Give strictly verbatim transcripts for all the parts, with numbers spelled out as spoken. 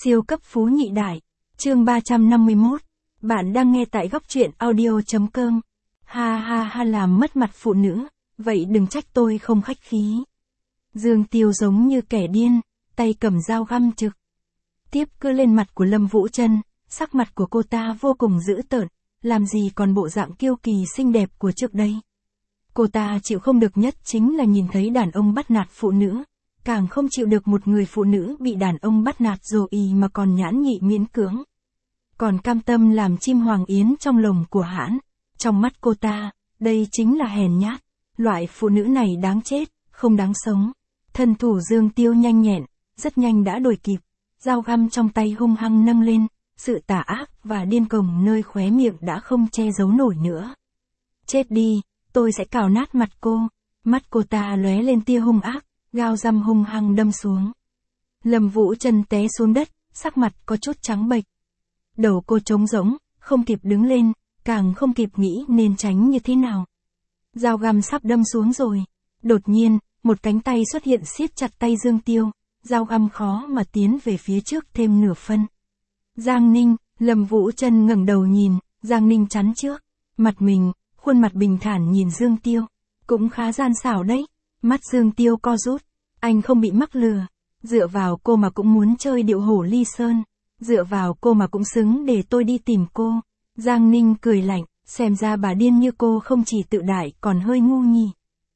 Siêu cấp phú nhị đại. Chương ba trăm năm mươi mốt. Bạn đang nghe tại góc truyện audio.com. Ha ha ha, làm mất mặt phụ nữ, vậy đừng trách tôi không khách khí. Dương Tiêu giống như kẻ điên, tay cầm dao găm trực tiếp cứ lên mặt của Lâm Vũ Trân, sắc mặt của cô ta vô cùng dữ tợn, làm gì còn bộ dạng kiêu kỳ xinh đẹp của trước đây. Cô ta chịu không được nhất chính là nhìn thấy đàn ông bắt nạt phụ nữ, càng không chịu được một người phụ nữ bị đàn ông bắt nạt dồ ì mà còn nhãn nhị miễn cưỡng. Còn cam tâm làm chim hoàng yến trong lồng của hãn. Trong mắt cô ta, đây chính là hèn nhát, loại phụ nữ này đáng chết, không đáng sống. Thân thủ Dương Tiêu nhanh nhẹn, rất nhanh đã đuổi kịp, dao găm trong tay hung hăng nâng lên, sự tà ác và điên cuồng nơi khóe miệng đã không che giấu nổi nữa. Chết đi, tôi sẽ cào nát mặt cô. Mắt cô ta lóe lên tia hung ác, gao răm hung hăng đâm xuống. Lâm Vũ Trân té xuống đất, sắc mặt có chút trắng bệch. Đầu cô trống rỗng, không kịp đứng lên, càng không kịp nghĩ nên tránh như thế nào. Dao găm sắp đâm xuống rồi. Đột nhiên, một cánh tay xuất hiện siết chặt tay Dương Tiêu, dao găm khó mà tiến về phía trước thêm nửa phân. Giang Ninh, Lâm Vũ Trân ngẩng đầu nhìn, Giang Ninh chắn trước, mặt mình, khuôn mặt bình thản nhìn Dương Tiêu, cũng khá gian xảo đấy. Mắt Dương Tiêu co rút, anh không bị mắc lừa, dựa vào cô mà cũng muốn chơi điệu hổ ly sơn, dựa vào cô mà cũng xứng để tôi đi tìm cô. Giang Ninh cười lạnh, xem ra bà điên như cô không chỉ tự đại còn hơi ngu nhỉ.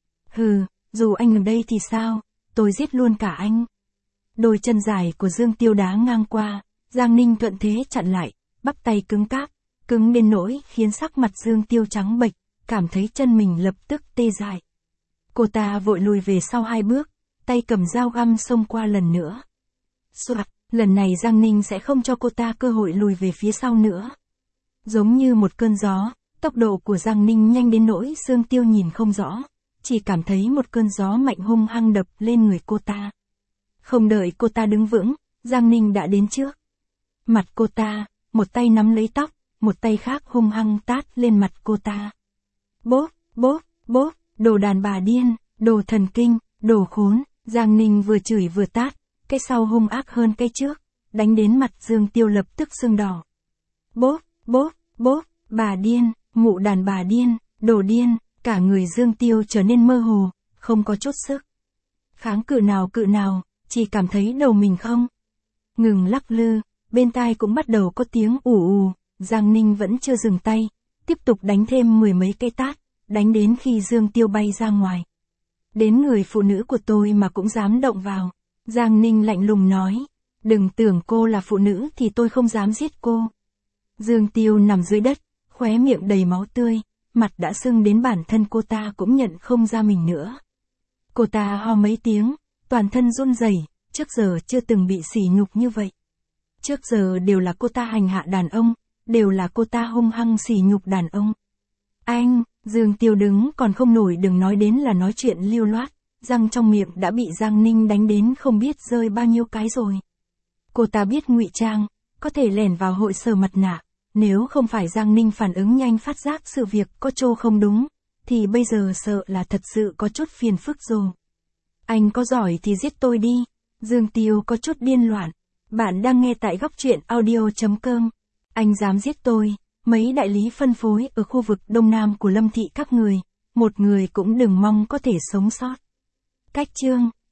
Hừ, dù anh ở đây thì sao, tôi giết luôn cả anh. Đôi chân dài của Dương Tiêu đá ngang qua, Giang Ninh thuận thế chặn lại, bắp tay cứng cáp, cứng đến nỗi khiến sắc mặt Dương Tiêu trắng bệch, cảm thấy chân mình lập tức tê dại. Cô ta vội lùi về sau hai bước, tay cầm dao găm xông qua lần nữa. Soạt, lần này Giang Ninh sẽ không cho cô ta cơ hội lùi về phía sau nữa. Giống như một cơn gió, tốc độ của Giang Ninh nhanh đến nỗi Dương Tiêu nhìn không rõ, chỉ cảm thấy một cơn gió mạnh hung hăng đập lên người cô ta. Không đợi cô ta đứng vững, Giang Ninh đã đến trước mặt cô ta, một tay nắm lấy tóc, một tay khác hung hăng tát lên mặt cô ta. Bốp, bốp, bốp, đồ đàn bà điên, đồ thần kinh, đồ khốn. Giang Ninh vừa chửi vừa tát, cái sau hung ác hơn cái trước, đánh đến mặt Dương Tiêu lập tức sưng đỏ. Bốp, bốp, bốp, bà điên, mụ đàn bà điên, đồ điên, cả người Dương Tiêu trở nên mơ hồ, không có chút sức kháng cự nào cự nào, chỉ cảm thấy đầu mình không ngừng lắc lư, bên tai cũng bắt đầu có tiếng ù ù. Giang Ninh vẫn chưa dừng tay, tiếp tục đánh thêm mười mấy cây tát, đánh đến khi Dương Tiêu bay ra ngoài. Đến người phụ nữ của tôi mà cũng dám động vào. Giang Ninh lạnh lùng nói, đừng tưởng cô là phụ nữ thì tôi không dám giết cô. Dương Tiêu nằm dưới đất, khóe miệng đầy máu tươi, mặt đã sưng đến bản thân cô ta cũng nhận không ra mình nữa. Cô ta ho mấy tiếng, toàn thân run rẩy, trước giờ chưa từng bị sỉ nhục như vậy. Trước giờ đều là cô ta hành hạ đàn ông, đều là cô ta hung hăng sỉ nhục đàn ông. Anh, Dương Tiêu đứng còn không nổi, đừng nói đến là nói chuyện lưu loát, răng trong miệng đã bị Giang Ninh đánh đến không biết rơi bao nhiêu cái rồi. Cô ta biết ngụy trang, có thể lẻn vào hội sở mặt nạ, nếu không phải Giang Ninh phản ứng nhanh phát giác sự việc có chỗ không đúng, thì bây giờ sợ là thật sự có chút phiền phức rồi. Anh có giỏi thì giết tôi đi. Dương Tiêu có chút điên loạn. Bạn đang nghe tại góc truyện audio.com. Anh dám giết tôi, mấy đại lý phân phối ở khu vực Đông Nam của Lâm thị các người, một người cũng đừng mong có thể sống sót. Cách chương